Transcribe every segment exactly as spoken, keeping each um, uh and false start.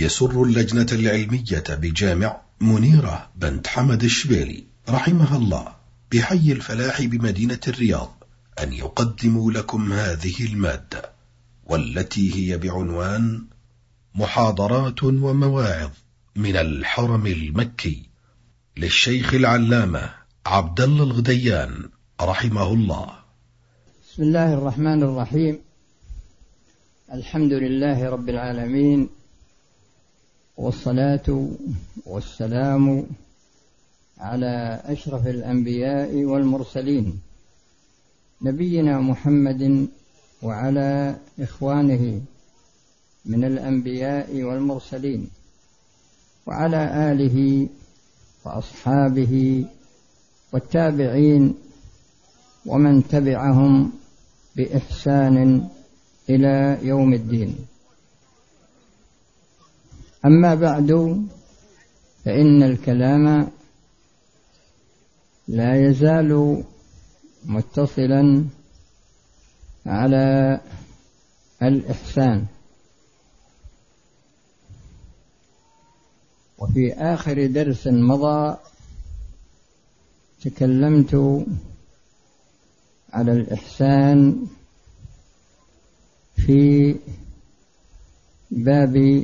يسر اللجنة العلمية بجامع منيرة بنت حمد الشبيلي رحمها الله بحي الفلاح بمدينة الرياض أن يقدموا لكم هذه المادة، والتي هي بعنوان محاضرات ومواعظ من الحرم المكي للشيخ العلامة عبد الله الغديان رحمه الله. بسم الله الرحمن الرحيم. الحمد لله رب العالمين، والصلاة والسلام على أشرف الأنبياء والمرسلين نبينا محمد وعلى إخوانه من الأنبياء والمرسلين وعلى آله وأصحابه والتابعين ومن تبعهم بإحسان إلى يوم الدين. أما بعد، فإن الكلام لا يزال متصلا على الإحسان. وفي آخر درس مضى تكلمت على الإحسان في باب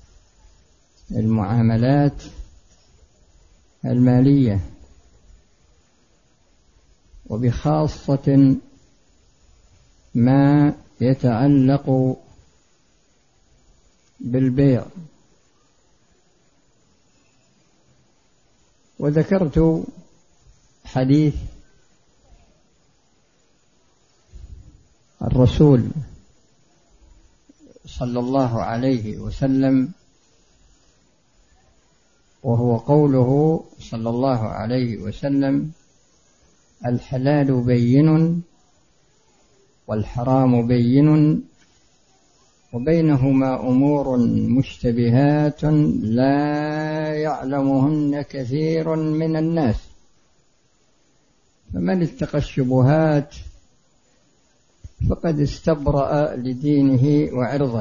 المعاملات المالية، وبخاصة ما يتعلق بالبيع. وذكرت حديث الرسول صلى الله عليه وسلم، وهو قوله صلى الله عليه وسلم: الحلال بين والحرام بين وبينهما أمور مشتبهات لا يعلمهن كثير من الناس، فمن اتقى الشبهات فقد استبرأ لدينه وعرضه،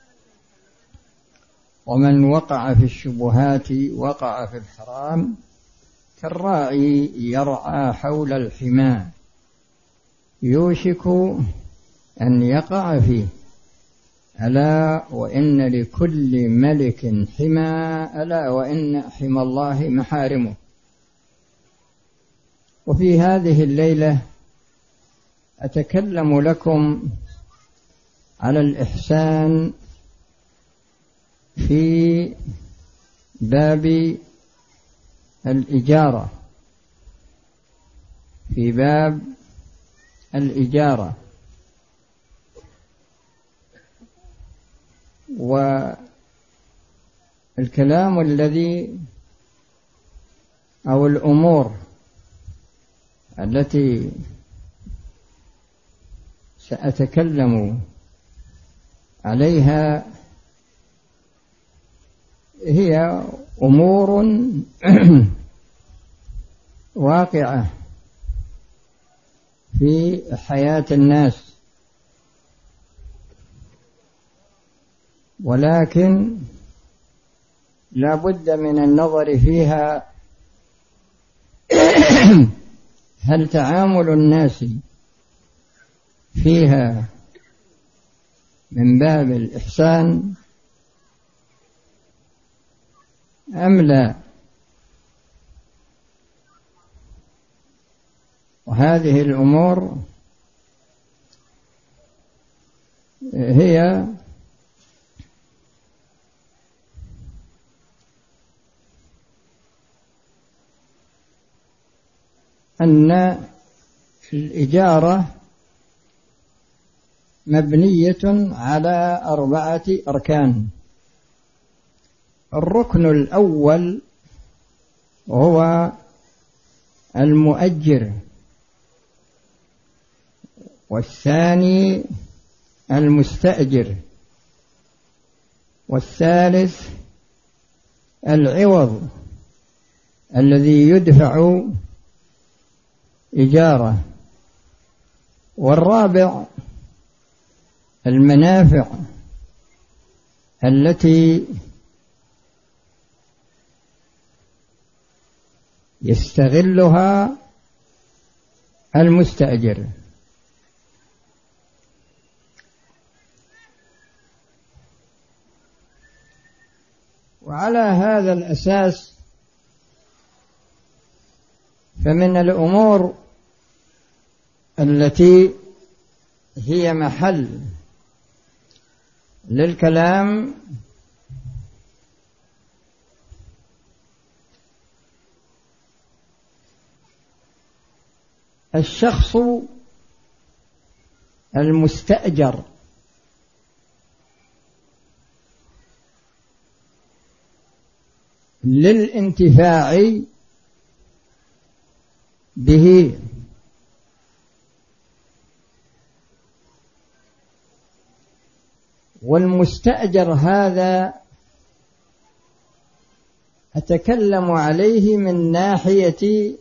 ومن وقع في الشبهات وقع في الحرام كالراعي يرعى حول الحمى يوشك أن يقع فيه. ألا وإن لكل ملك حمى، ألا وإن حمى الله محارمه. وفي هذه الليلة أتكلم لكم على الإحسان في باب الإجارة، في باب الإجارة. والكلام الذي أو الأمور التي سأتكلم عليها هي أمور واقعة في حياة الناس، ولكن لا بد من النظر فيها هل تعامل الناس فيها من باب الإحسان أم لا. وهذه الأمور هي أن الإجارة مبنية على أربعة أركان. الركن الأول هو المؤجر، والثاني المستأجر، والثالث العوض الذي يدفع إجارة، والرابع المنافع التي يستغلها المستأجر. وعلى هذا الأساس فمن الأمور التي هي محل للكلام الشخص المستأجر للانتفاع به، والمستأجر هذا أتكلم عليه من ناحية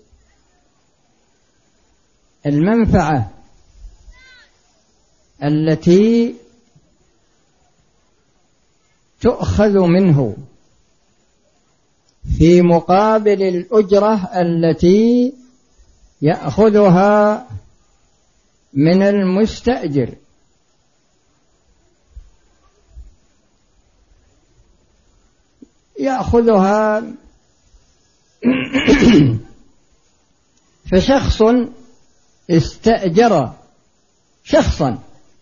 المنفعة التي تؤخذ منه في مقابل الأجرة التي يأخذها من المستأجر. يأخذها فشخص استأجر شخصا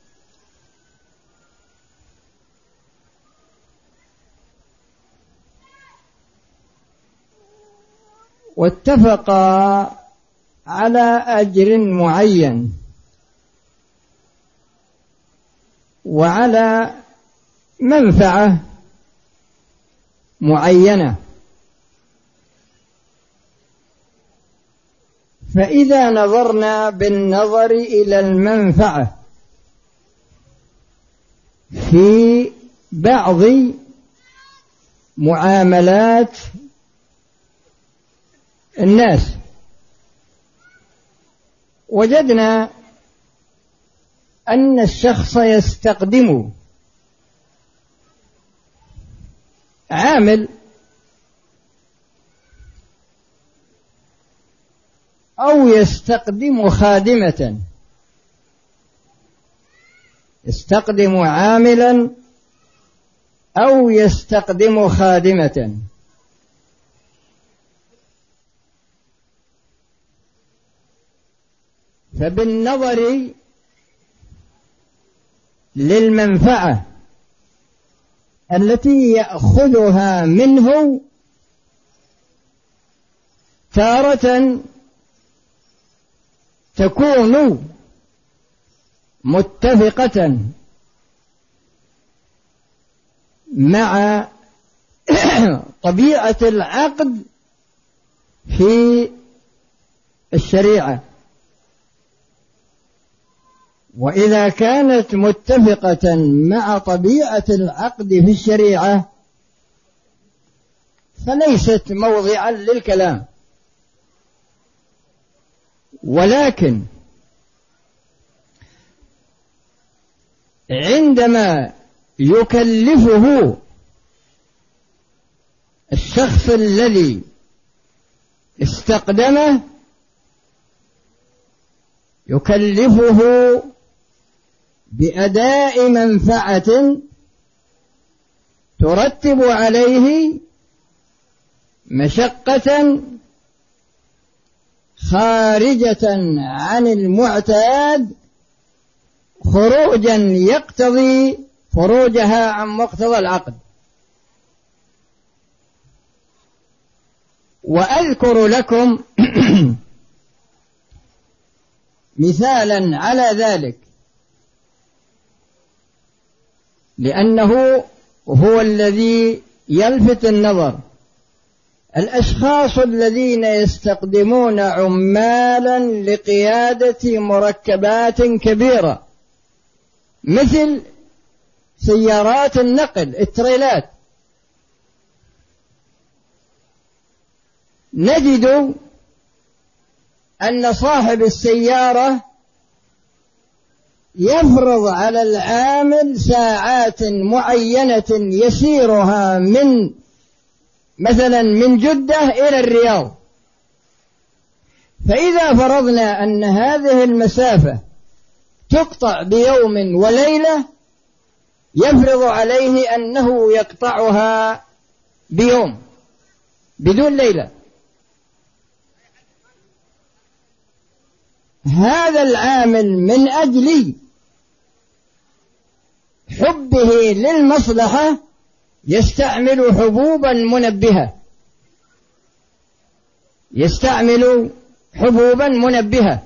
واتفقا على أجر معين وعلى منفعة معينة، فإذا نظرنا بالنظر إلى المنفعة في بعض معاملات الناس وجدنا أن الشخص يستقدم عامل أو يستقدم خادمة، يستقدم عاملا أو يستقدم خادمة، فبالنظر للمنفعة التي يأخذها منه تارة تكون متفقة مع طبيعة العقد في الشريعة، وإذا كانت متفقة مع طبيعة العقد في الشريعة فليست موضعا للكلام. ولكن عندما يكلفه الشخص الذي استقدمه يكلفه بأداء منفعة ترتب عليه مشقة خارجة عن المعتاد، خروجا يقتضي خروجها عن مقتضى العقد. وأذكر لكم مثالا على ذلك لأنه هو الذي يلفت النظر. الأشخاص الذين يستخدمون عمالا لقيادة مركبات كبيرة مثل سيارات النقل التريلات، نجد أن صاحب السيارة يفرض على العامل ساعات معينة يسيرها من مثلا من جدة إلى الرياض، فإذا فرضنا أن هذه المسافة تقطع بيوم وليلة، يفرض عليه أنه يقطعها بيوم بدون ليلة. هذا العامل من أجل حبه للمصلحة يستعمل حبوبا منبهة يستعمل حبوبا منبهة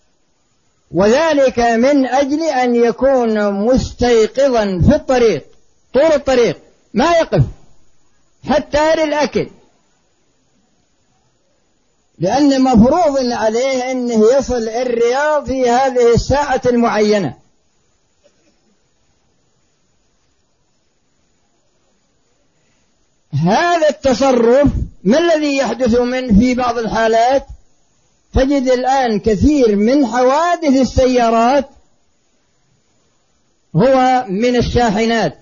وذلك من أجل أن يكون مستيقظا في الطريق طول الطريق، ما يقف حتى للأكل، لأن مفروض عليه أنه يصل الرياض في هذه الساعة المعينة. هذا التصرف ما الذي يحدث منه في بعض الحالات؟ تجد الآن كثير من حوادث السيارات هو من الشاحنات،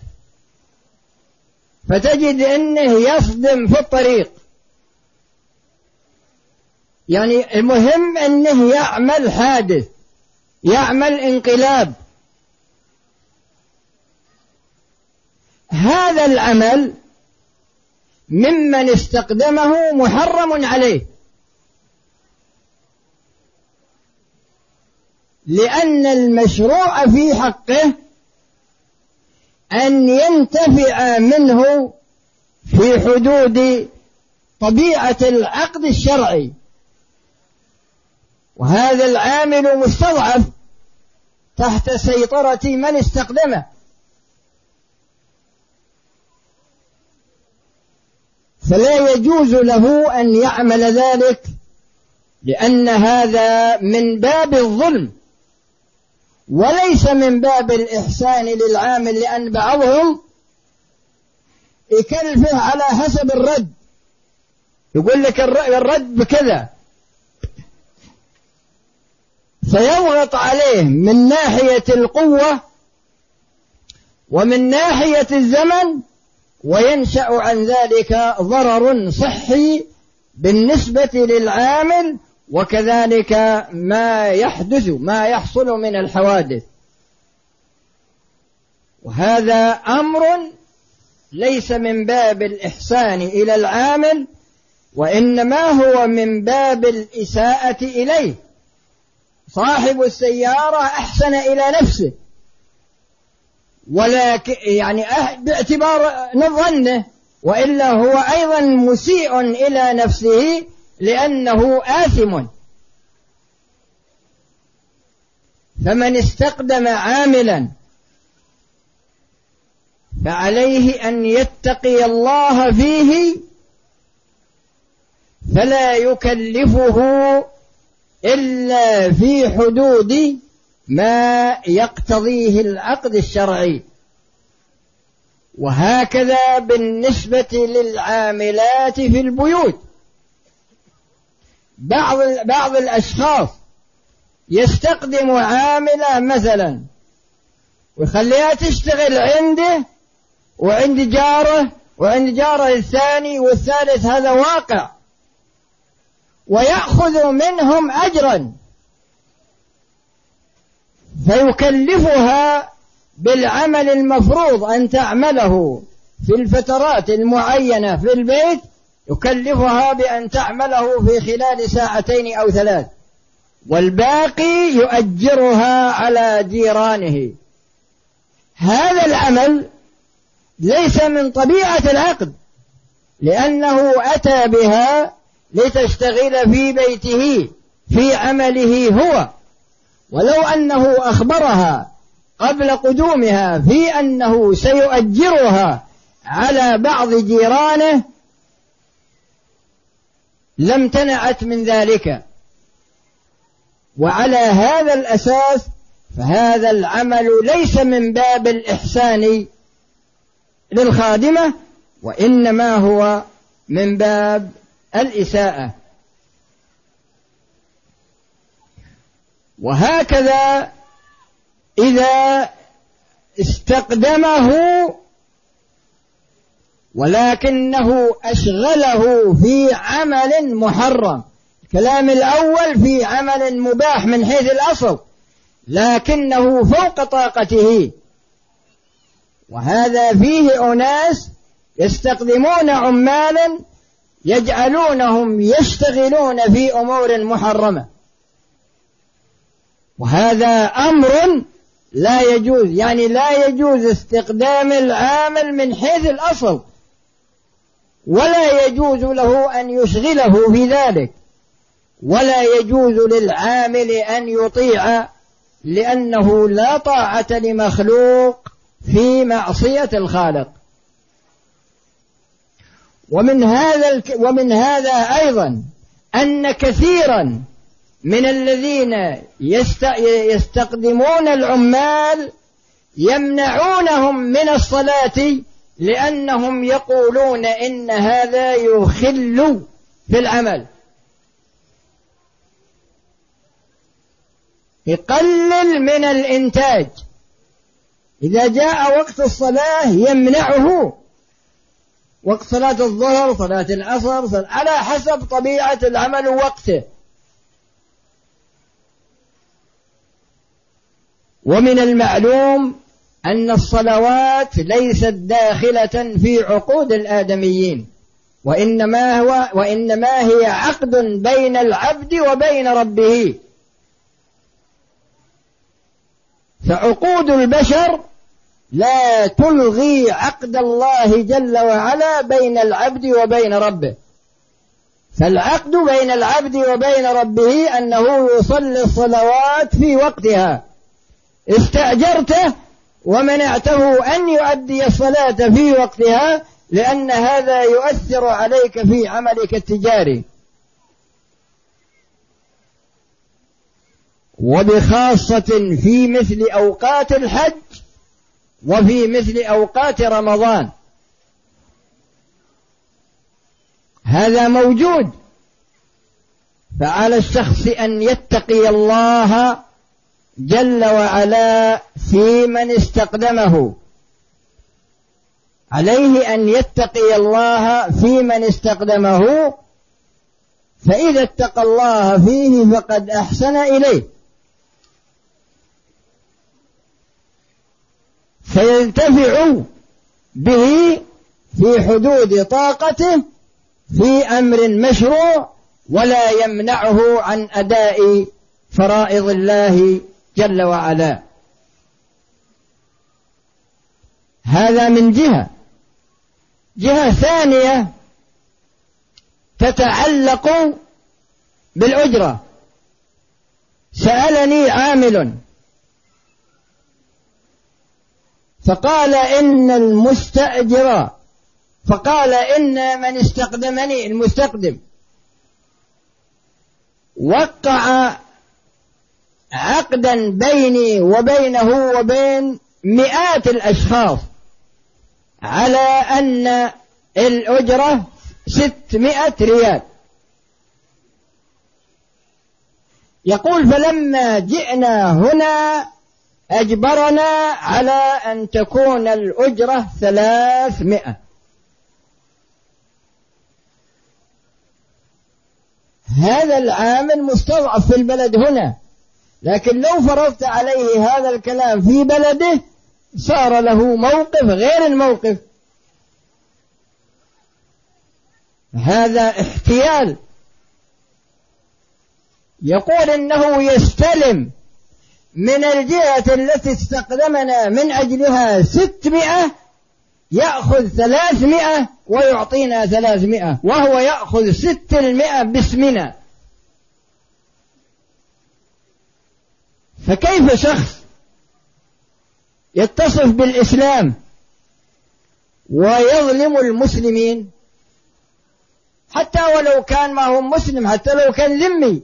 فتجد أنه يصدم في الطريق، يعني المهم أنه يعمل حادث، يعمل انقلاب. هذا العمل ممن استخدمه محرم عليه، لأن المشروع في حقه أن ينتفع منه في حدود طبيعة العقد الشرعي، وهذا العامل مستضعف تحت سيطرة من استخدمه، فلا يجوز له أن يعمل ذلك، لأن هذا من باب الظلم وليس من باب الإحسان للعامل، لأن بعضهم يكلفه على حسب الرد، يقول لك الرد بكذا، فيضغط عليه من ناحية القوة ومن ناحية الزمن، وينشأ عن ذلك ضرر صحي بالنسبة للعامل، وكذلك ما يحدث ما يحصل من الحوادث. وهذا أمر ليس من باب الإحسان إلى العامل، وإنما هو من باب الإساءة إليه. صاحب السيارة أحسن إلى نفسه، ولكن يعني باعتبار نظنه، وإلا هو أيضا مسيء إلى نفسه لأنه آثم. فمن استقدم عاملا فعليه أن يتقي الله فيه، فلا يكلفه إلا في حدود ما يقتضيه العقد الشرعي. وهكذا بالنسبة للعاملات في البيوت، بعض بعض الأشخاص يستخدم عاملة مثلا ويخليها تشتغل عنده وعند جاره وعند جاره الثاني والثالث، هذا واقع، ويأخذ منهم أجرا، فيكلفها بالعمل المفروض أن تعمله في الفترات المعينة في البيت، يكلفها بأن تعمله في خلال ساعتين أو ثلاث، والباقي يؤجرها على جيرانه. هذا العمل ليس من طبيعة العقد، لأنه أتى بها لتشتغل في بيته في عمله هو، ولو أنه أخبرها قبل قدومها في أنه سيؤجرها على بعض جيرانه لم تنعت من ذلك. وعلى هذا الأساس فهذا العمل ليس من باب الإحسان للخادمة، وإنما هو من باب الإساءة. وهكذا إذا استقدمه ولكنه أشغله في عمل محرم، كلام الأول في عمل مباح من حيث الأصل لكنه فوق طاقته، وهذا فيه أناس يستخدمون عمالا يجعلونهم يشتغلون في أمور محرمة، وهذا أمر لا يجوز، يعني لا يجوز استخدام العامل من حيث الأصل، ولا يجوز له أن يشغله في ذلك، ولا يجوز للعامل أن يطيع، لأنه لا طاعة لمخلوق في معصية الخالق. ومن هذا الك... ومن هذا أيضا أن كثيرا من الذين يست... يستخدمون العمال يمنعونهم من الصلاة، لأنهم يقولون إن هذا يخل في العمل، يقلل من الإنتاج. إذا جاء وقت الصلاة يمنعه، وقت صلاة الظهر، صلاة العصر، صلاة على حسب طبيعة العمل ووقته. ومن المعلوم أن الصلوات ليست داخلة في عقود الآدميين، وإنما هو وإنما هي عقد بين العبد وبين ربه. فعقود البشر لا تلغي عقد الله جل وعلا بين العبد وبين ربه. فالعقد بين العبد وبين ربه أنه يصلي الصلوات في وقتها، استأجرته ومنعته أن يؤدي الصلاة في وقتها، لأن هذا يؤثر عليك في عملك التجاري. وبخاصة في مثل أوقات الحج وفي مثل أوقات رمضان هذا موجود. فعلى الشخص أن يتقي الله جل وعلا في من استقدمه، عليه أن يتقي الله في من استقدمه، فإذا اتقى الله فيه فقد أحسن إليه، فينتفع به في حدود طاقته في أمر مشروع، ولا يمنعه عن أداء فرائض الله جل وعلا. هذا من جهة. جهة ثانية تتعلق بالأجرة. سألني عامل فقال إن المستأجر فقال إن من استخدمني المستخدم وقع عقدا بيني وبينه وبين مئات الأشخاص على أن الأجرة ستمائة ريال. يقول فلما جئنا هنا أجبرنا على أن تكون الأجرة ثلاثمائة. هذا العامل مستضعف في البلد هنا، لكن لو فرضت عليه هذا الكلام في بلده صار له موقف غير الموقف. هذا احتيال. يقول إنه يستلم من الجهة التي استخدمنا من أجلها ستمائة، يأخذ ثلاثمائة ويعطينا ثلاثمائة، وهو يأخذ ستمائة باسمنا. فكيف شخص يتصف بالإسلام ويظلم المسلمين، حتى ولو كان ما هو مسلم، حتى لو كان ذمي؟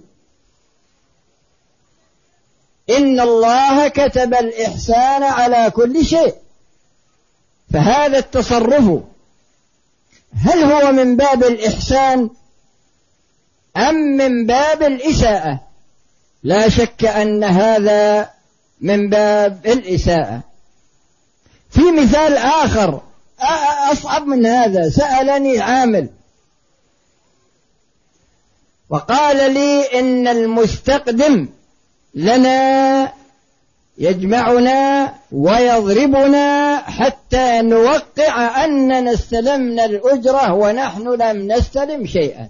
إن الله كتب الإحسان على كل شيء. فهذا التصرف هل هو من باب الإحسان أم من باب الإساءة؟ لا شك أن هذا من باب الإساءة. في مثال آخر أصعب من هذا. سألني عامل وقال لي إن المستقدم لنا يجمعنا ويضربنا حتى نوقع أننا استلمنا الأجرة ونحن لم نستلم شيئا.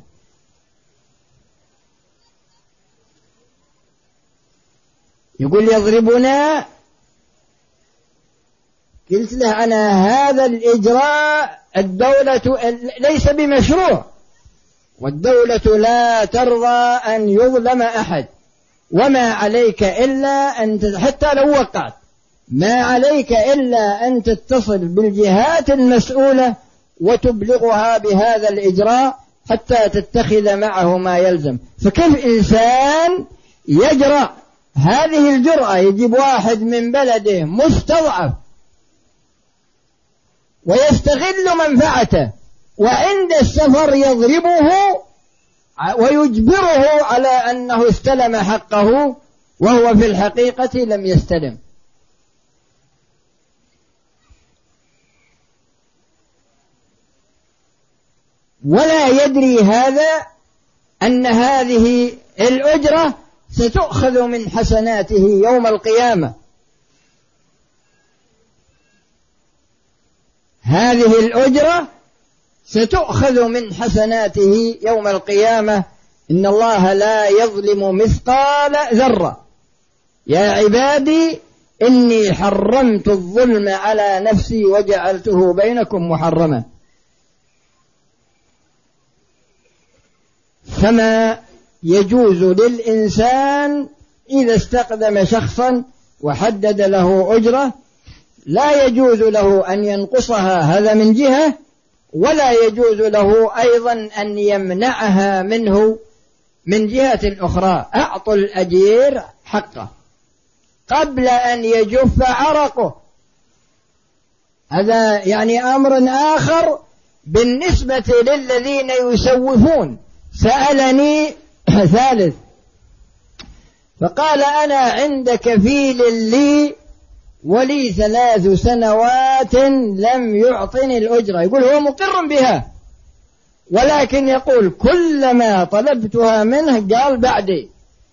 يقول يضربنا. قلت له أنا هذا الإجراء الدولة ليس بمشروع، والدولة لا ترضى أن يظلم أحد، وما عليك إلا أن حتى لو وقعت ما عليك إلا أن تتصل بالجهات المسؤولة وتبلغها بهذا الإجراء حتى تتخذ معه ما يلزم. فكيف إنسان يجرأ هذه الجرأة، يجيب واحد من بلده مستضعف ويستغل منفعته وعند السفر يضربه ويجبره على أنه استلم حقه وهو في الحقيقة لم يستلم. ولا يدري هذا أن هذه الأجرة ستؤخذ من حسناته يوم القيامة. هذه الأجرة ستؤخذ من حسناته يوم القيامة. إن الله لا يظلم مثقال ذرة. يا عبادي إني حرمت الظلم على نفسي وجعلته بينكم محرما. فما يجوز للإنسان إذا استقدم شخصا وحدد له أجرة لا يجوز له أن ينقصها، هذا من جهة، ولا يجوز له أيضا أن يمنعها منه من جهة أخرى. أعطوا الأجير حقه قبل أن يجف عرقه. هذا يعني أمر آخر بالنسبة للذين يسوفون. سألني ثالث فقال أنا عند كفيل لي ولي ثلاث سنوات لم يعطني الأجرة. يقول هو مقر بها، ولكن يقول كلما طلبتها منه قال بعدي.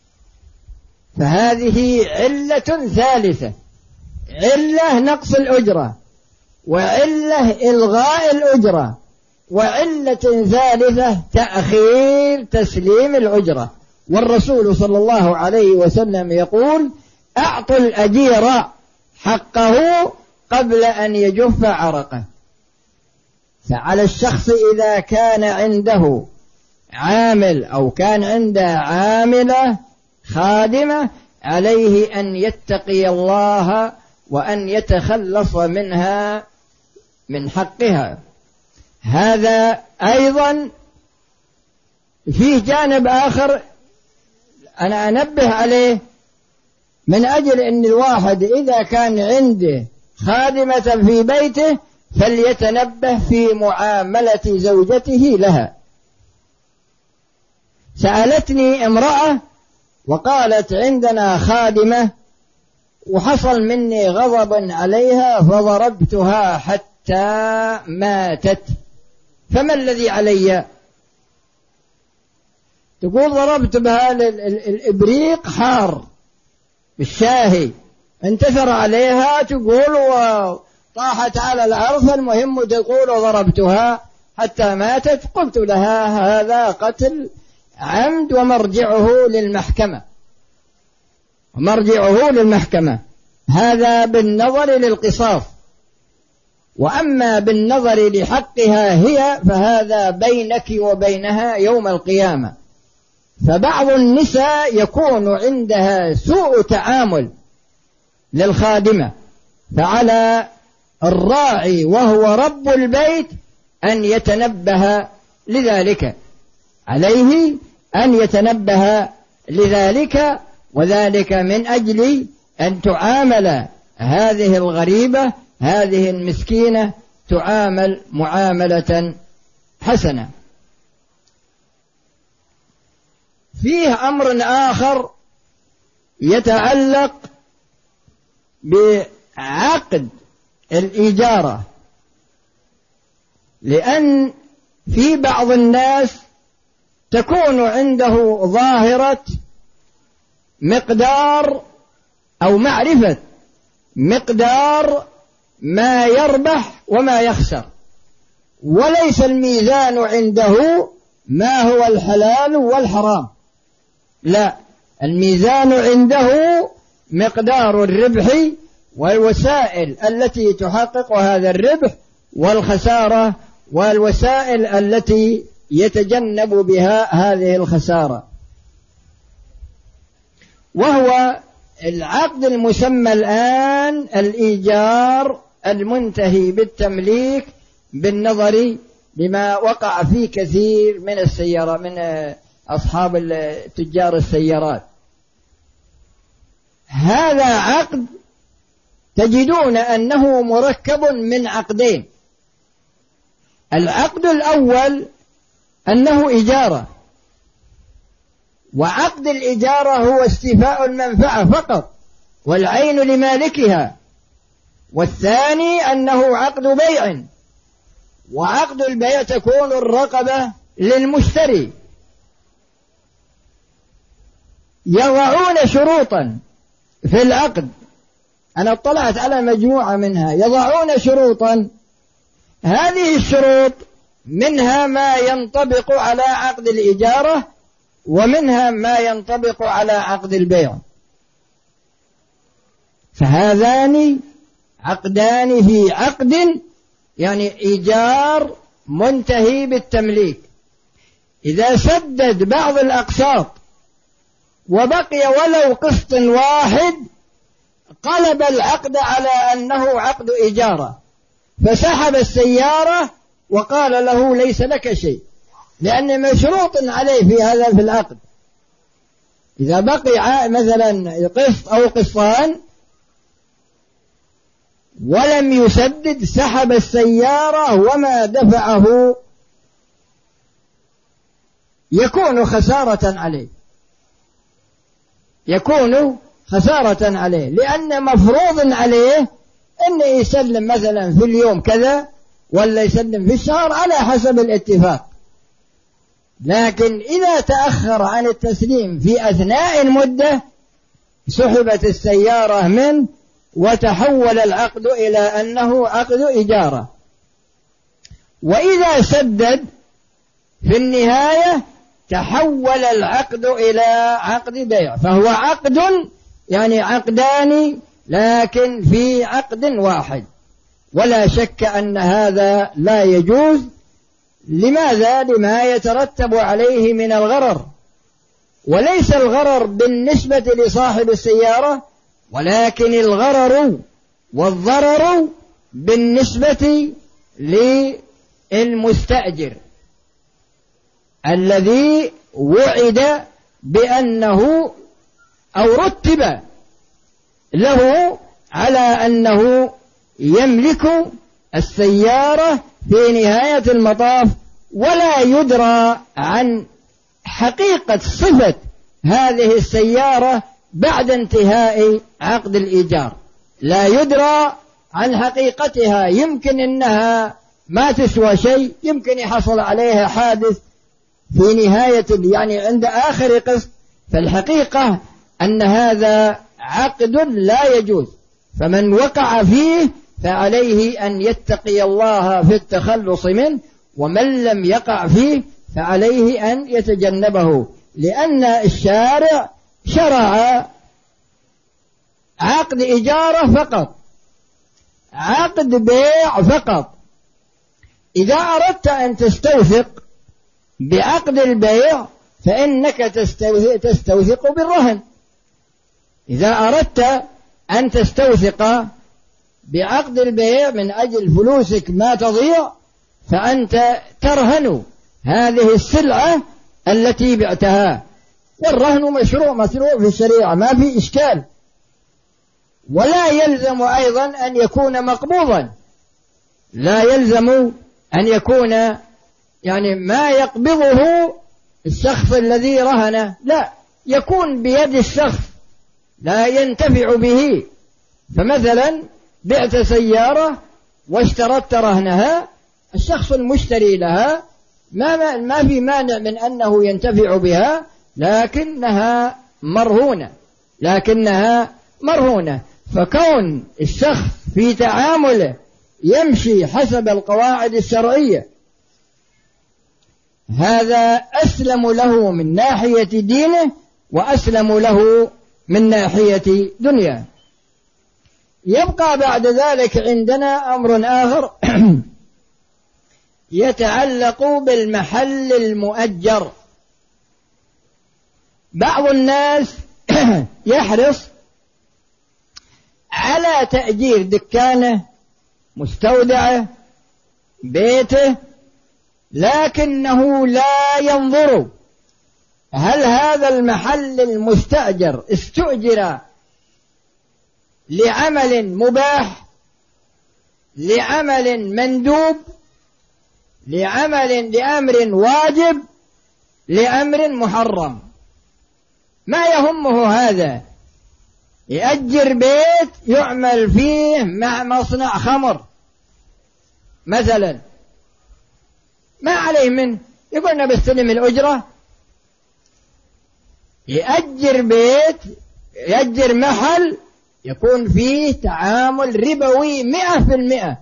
فهذه علة ثالثة، علة نقص الأجرة، وعلة إلغاء الأجرة، وعلة ثالثة تأخير تسليم الأجرة. والرسول صلى الله عليه وسلم يقول أعطوا الأجير حقه قبل أن يجف عرقه. فعلى الشخص إذا كان عنده عامل أو كان عنده عاملة خادمة عليه أن يتقي الله وأن يتخلص منها من حقها. هذا أيضا فيه جانب آخر أنا أنبه عليه، من أجل أن الواحد إذا كان عنده خادمة في بيته فليتنبه في معاملة زوجته لها. سألتني امرأة وقالت عندنا خادمة وحصل مني غضب عليها فضربتها حتى ماتت، فما الذي علي؟ تقول ضربت بها الإبريق حار بالشاهي انتثر عليها، تقول وطاحت على الأرض، المهم تقول ضربتها حتى ماتت. قلت لها هذا قتل عمد ومرجعه للمحكمة، مرجعه للمحكمة. هذا بالنظر للقصاص، وأما بالنظر لحقها هي فهذا بينك وبينها يوم القيامة. فبعض النساء يكون عندها سوء تعامل للخادمة، فعلى الراعي وهو رب البيت أن يتنبه لذلك، عليه أن يتنبه لذلك، وذلك من أجل أن تعامل هذه الغريبة، هذه المسكينة، تعامل معاملة حسنة. فيه أمر آخر يتعلق بعقد الإجارة، لأن في بعض الناس تكون عنده ظاهرة مقدار أو معرفة مقدار ما يربح وما يخسر، وليس الميزان عنده ما هو الحلال والحرام، لا، الميزان عنده مقدار الربح والوسائل التي تحقق هذا الربح والخسارة والوسائل التي يتجنب بها هذه الخسارة. وهو العقد المسمى الآن الإيجار المنتهي بالتمليك بالنظر لما وقع فيه كثير من السيارة من أصحاب تجار السيارات. هذا عقد تجدون أنه مركب من عقدين. العقد الأول أنه إجارة، وعقد الإجارة هو استيفاء المنفعة فقط والعين لمالكها، والثاني أنه عقد بيع، وعقد البيع تكون الرقبة للمشتري. يضعون شروطا في العقد، أنا اطلعت على مجموعة منها، يضعون شروطا، هذه الشروط منها ما ينطبق على عقد الإجارة ومنها ما ينطبق على عقد البيع. فهذان عقدان في عقد، يعني إيجار منتهي بالتمليك. إذا سدد بعض الأقساط وبقي ولو قسط واحد قلب العقد على أنه عقد إجارة، فسحب السيارة وقال له ليس لك شيء، لأن مشروط عليه في هذا في العقد. إذا بقي مثلا قسط أو قسطان ولم يسدد سحب السيارة وما دفعه يكون خسارة عليه، يكون خسارة عليه، لأن مفروض عليه أن يسلم مثلا في اليوم كذا ولا يسلم في الشهر على حسب الاتفاق. لكن إذا تأخر عن التسليم في أثناء المدة سحبت السيارة منه وتحول العقد إلى أنه عقد إجارة. وإذا سدد في النهاية تحول العقد إلى عقد بيع، فهو عقد يعني عقدان لكن في عقد واحد. ولا شك أن هذا لا يجوز. لماذا؟ لما يترتب عليه من الغرر، وليس الغرر بالنسبة لصاحب السيارة، ولكن الغرر والضرر بالنسبة للمستأجر الذي وعد بأنه أو رتب له على أنه يملك السيارة في نهاية المطاف، ولا يدرى عن حقيقة صفة هذه السيارة بعد انتهاء عقد الإيجار، لا يدرى عن حقيقتها. يمكن أنها ما تسوى شيء، يمكن يحصل عليها حادث في نهاية يعني عند آخر قسط. فالحقيقة أن هذا عقد لا يجوز، فمن وقع فيه فعليه أن يتقي الله في التخلص منه، ومن لم يقع فيه فعليه أن يتجنبه، لأن الشارع شرع عقد إجارة فقط، عقد بيع فقط. إذا أردت أن تستوثق بعقد البيع فإنك تستوثق بالرهن. إذا أردت أن تستوثق بعقد البيع من أجل فلوسك ما تضيع فأنت ترهن هذه السلعة التي بعتها، والرهن مشروع مشروع في الشريعة، ما في إشكال. ولا يلزم أيضا أن يكون مقبوضا، لا يلزم أن يكون يعني ما يقبضه الشخص الذي رهنه، لا، يكون بيد الشخص لا ينتفع به. فمثلا بعت سيارة واشترطت رهنها، الشخص المشتري لها ما ما في مانع من أنه ينتفع بها، لكنها مرهونة لكنها مرهونة فكون الشخص في تعامله يمشي حسب القواعد الشرعية هذا أسلم له من ناحية دينه وأسلم له من ناحية دنيا. يبقى بعد ذلك عندنا أمر آخر يتعلق بالمحل المؤجر. بعض الناس يحرص على تأجير دكانه، مستودعه، بيته، لكنه لا ينظر هل هذا المحل المستأجر استؤجر لعمل مباح، لعمل مندوب، لعمل لأمر واجب، لأمر محرم. ما يهمه هذا، يأجر بيت يعمل فيه مع مصنع خمر مثلا، ما عليه منه، يقولنا بستلم الأجرة. يأجر بيت، يأجر محل يكون فيه تعامل ربوي مئة في المئة.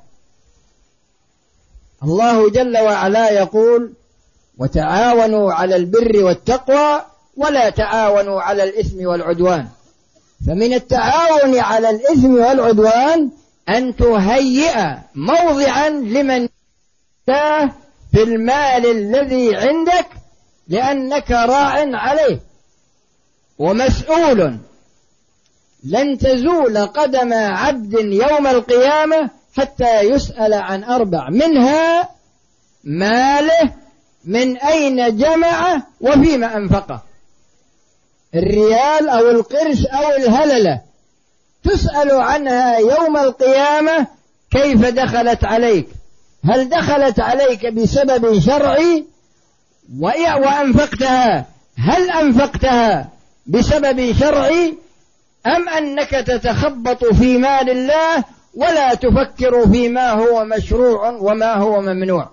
الله جل وعلا يقول: وتعاونوا على البر والتقوى ولا تعاونوا على الإثم والعدوان. فمن التعاون على الإثم والعدوان أن تهيئ موضعا لمن في المال الذي عندك، لأنك راع عليه ومسؤول. لن تزول قدم عبد يوم القيامة حتى يسأل عن أربع، منها ماله من أين جمعه وفيما أنفقه. الريال أو القرش أو الهللة تسأل عنها يوم القيامة، كيف دخلت عليك؟ هل دخلت عليك بسبب شرعي وأنفقتها؟ هل أنفقتها بسبب شرعي أم أنك تتخبط في مال الله ولا تفكر فيما هو مشروع وما هو ممنوع؟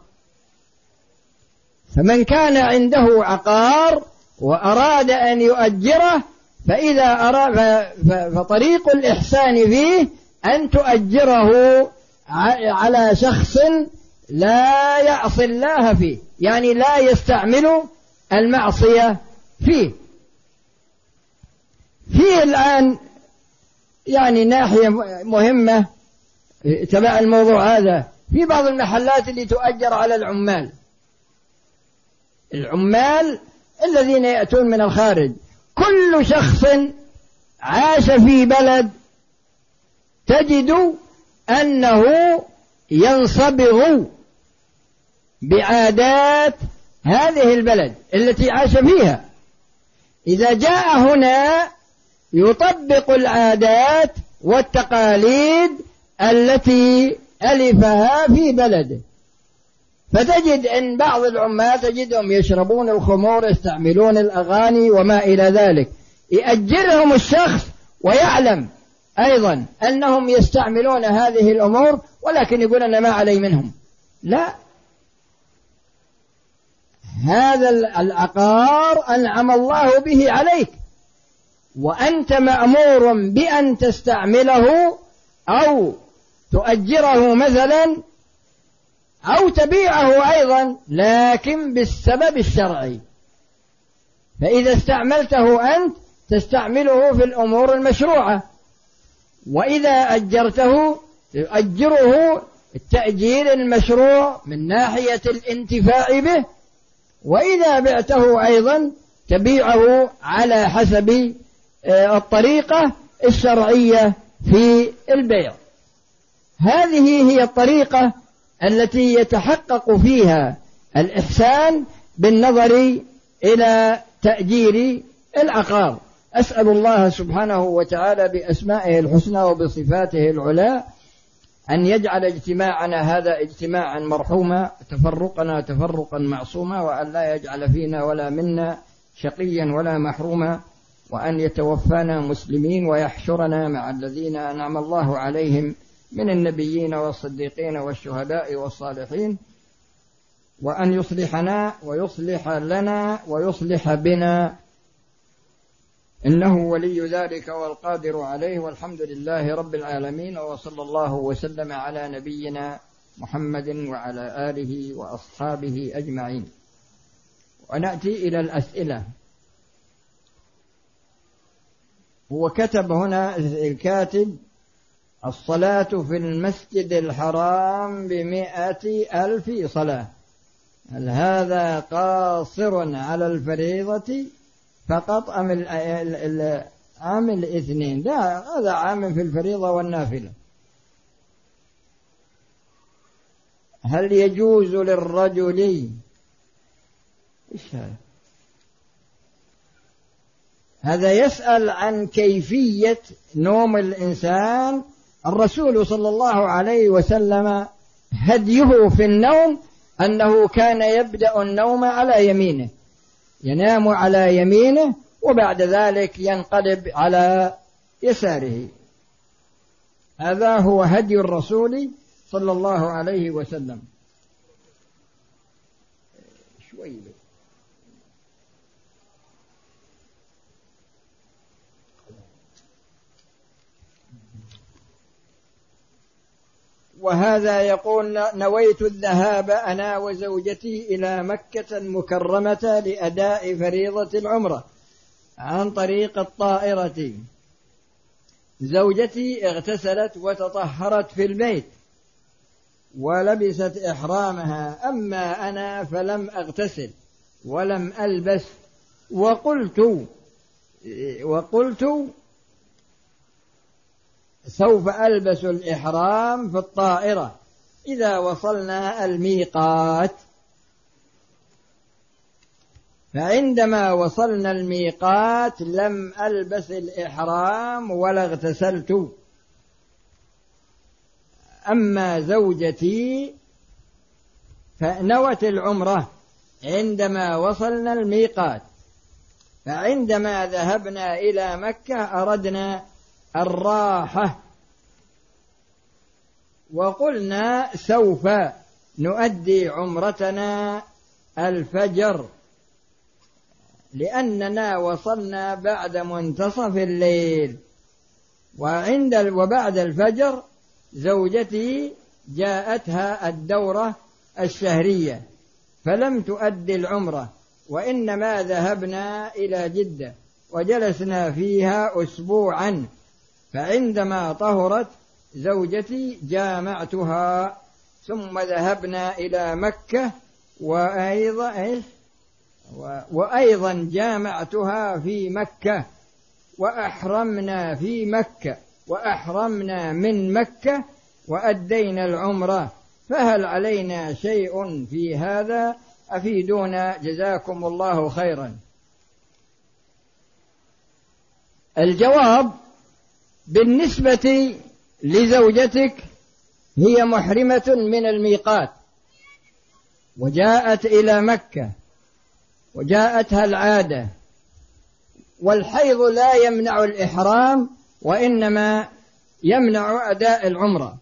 فمن كان عنده عقار وأراد أن يؤجره فإذا أراد فطريق الإحسان فيه أن تؤجره على شخص لا يعصي الله فيه، يعني لا يستعمل المعصية فيه. فيه الآن يعني ناحية مهمة تبع الموضوع هذا، في بعض المحلات اللي تؤجر على العمال العمال الذين يأتون من الخارج. كل شخص عاش في بلد تجد أنه ينصبغ بعادات هذه البلد التي عاش فيها. إذا جاء هنا يطبق العادات والتقاليد التي ألفها في بلده. فتجد أن بعض العمال تجدهم يشربون الخمور، يستعملون الأغاني وما إلى ذلك. يأجرهم الشخص ويعلم أيضا أنهم يستعملون هذه الأمور، ولكن يقول أنا ما علي منهم. لا، هذا العقار أنعم الله به عليك، وأنت مأمور بأن تستعمله أو تؤجره مثلا أو تبيعه أيضا، لكن بالسبب الشرعي. فإذا استعملته أنت تستعمله في الأمور المشروعة، وإذا أجرته تؤجره التأجير المشروع من ناحية الانتفاع به، وإذا بعته أيضا تبيعه على حسب الطريقة الشرعية في البيع. هذه هي الطريقة التي يتحقق فيها الإحسان بالنظر إلى تأجير العقار. أسأل الله سبحانه وتعالى بأسمائه الحسنى وبصفاته العلى أن يجعل اجتماعنا هذا اجتماعا مرحوما، تفرقنا تفرقا معصوما، وأن لا يجعل فينا ولا منا شقيا ولا محروما، وأن يتوفانا مسلمين ويحشرنا مع الذين أنعم الله عليهم من النبيين والصديقين والشهداء والصالحين. وأن يصلحنا ويصلح لنا ويصلح بنا، إنه ولي ذلك والقادر عليه، والحمد لله رب العالمين، وصلى الله وسلم على نبينا محمد وعلى آله وأصحابه أجمعين. ونأتي إلى الأسئلة. هو كتب هنا الكاتب: الصلاة في المسجد الحرام بمئة ألف صلاة، هل هذا قاصر على الفريضة فقط أم عام الاثنين؟ لا، هذا عام في الفريضة والنافلة. هل يجوز للرجل، إيش هذا؟ هذا يسأل عن كيفية نوم الإنسان. الرسول صلى الله عليه وسلم هديه في النوم أنه كان يبدأ النوم على يمينه، ينام على يمينه وبعد ذلك ينقلب على يساره. هذا هو هدي الرسول صلى الله عليه وسلم. شوي وهذا يقول: نويت الذهاب أنا وزوجتي إلى مكة المكرمة لأداء فريضة العمرة عن طريق الطائرة. زوجتي اغتسلت وتطهرت في البيت ولبست إحرامها، أما أنا فلم أغتسل ولم ألبس، وقلت وقلت سوف ألبس الإحرام في الطائرة إذا وصلنا الميقات. فعندما وصلنا الميقات لم ألبس الإحرام ولا اغتسلت. أما زوجتي فنوت العمرة عندما وصلنا الميقات، فعندما ذهبنا إلى مكة أردنا الراحة وقلنا سوف نؤدي عمرتنا الفجر، لأننا وصلنا بعد منتصف الليل. وعند وبعد الفجر زوجتي جاءتها الدورة الشهرية فلم تؤدي العمرة، وإنما ذهبنا إلى جدة وجلسنا فيها أسبوعا. فعندما طهرت زوجتي جامعتها، ثم ذهبنا إلى مكة وأيضا إيش وأيضا جامعتها في مكة، وأحرمنا في مكة وأحرمنا من مكة وأدينا العمرة. فهل علينا شيء في هذا؟ أفيدونا جزاكم الله خيرا. الجواب: بالنسبة لزوجتك هي محرمة من الميقات وجاءت إلى مكة وجاءتها العادة، والحيض لا يمنع الإحرام وإنما يمنع أداء العمرة.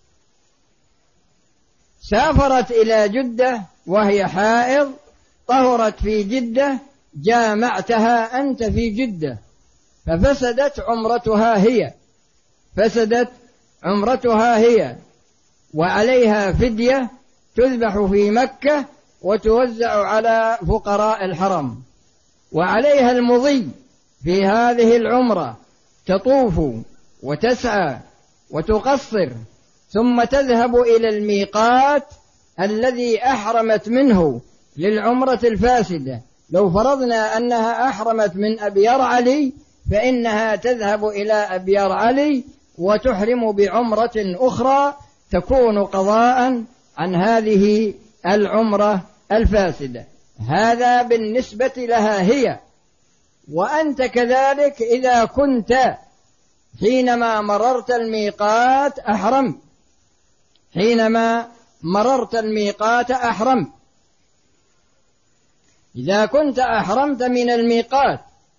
سافرت إلى جدة وهي حائض، طهرت في جدة، جامعتها أنت في جدة، ففسدت عمرتها هي فسدت عمرتها هي وعليها فدية تذبح في مكة وتوزع على فقراء الحرم، وعليها المضي في هذه العمرة، تطوف وتسعى وتقصر، ثم تذهب إلى الميقات الذي أحرمت منه للعمرة الفاسدة. لو فرضنا أنها أحرمت من أبيار علي فإنها تذهب إلى أبيار علي وتحرم بعمرة أخرى تكون قضاء عن هذه العمرة الفاسدة. هذا بالنسبة لها هي. وأنت كذلك إذا كنت حينما مررت الميقات أحرمت حينما مررت الميقات أحرمت إذا كنت أحرمت من الميقات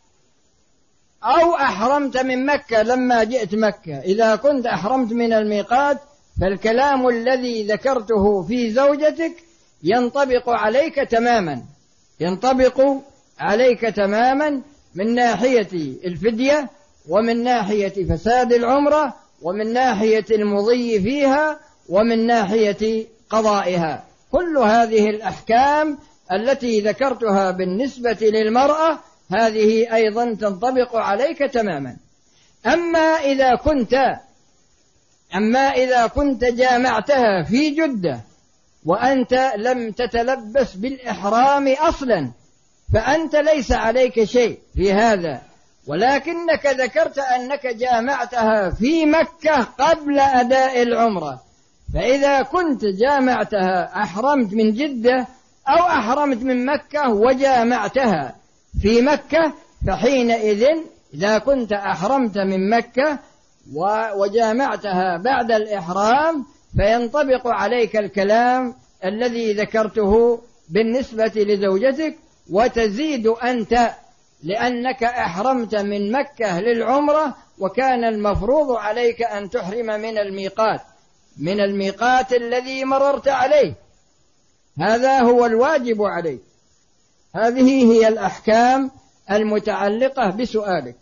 أو أحرمت من مكة لما جئت مكة، إذا كنت أحرمت من الميقات فالكلام الذي ذكرته في زوجتك ينطبق عليك تماما ينطبق عليك تماما من ناحية الفدية، ومن ناحية فساد العمرة، ومن ناحية المضي فيها، ومن ناحية قضائها. كل هذه الأحكام التي ذكرتها بالنسبة للمرأة هذه أيضا تنطبق عليك تماما. أما إذا كنت أما إذا كنت جامعتها في جدة وأنت لم تتلبس بالإحرام أصلا فأنت ليس عليك شيء في هذا، ولكنك ذكرت أنك جامعتها في مكة قبل أداء العمرة. فإذا كنت جامعتها أحرمت من جدة أو أحرمت من مكة وجامعتها في مكة، فحينئذ إذا كنت أحرمت من مكة وجامعتها بعد الإحرام فينطبق عليك الكلام الذي ذكرته بالنسبة لزوجتك، وتزيد أنت لأنك أحرمت من مكة للعمرة، وكان المفروض عليك أن تحرم من الميقات من الميقات الذي مررت عليه. هذا هو الواجب عليك. هذه هي الأحكام المتعلقة بسؤالك.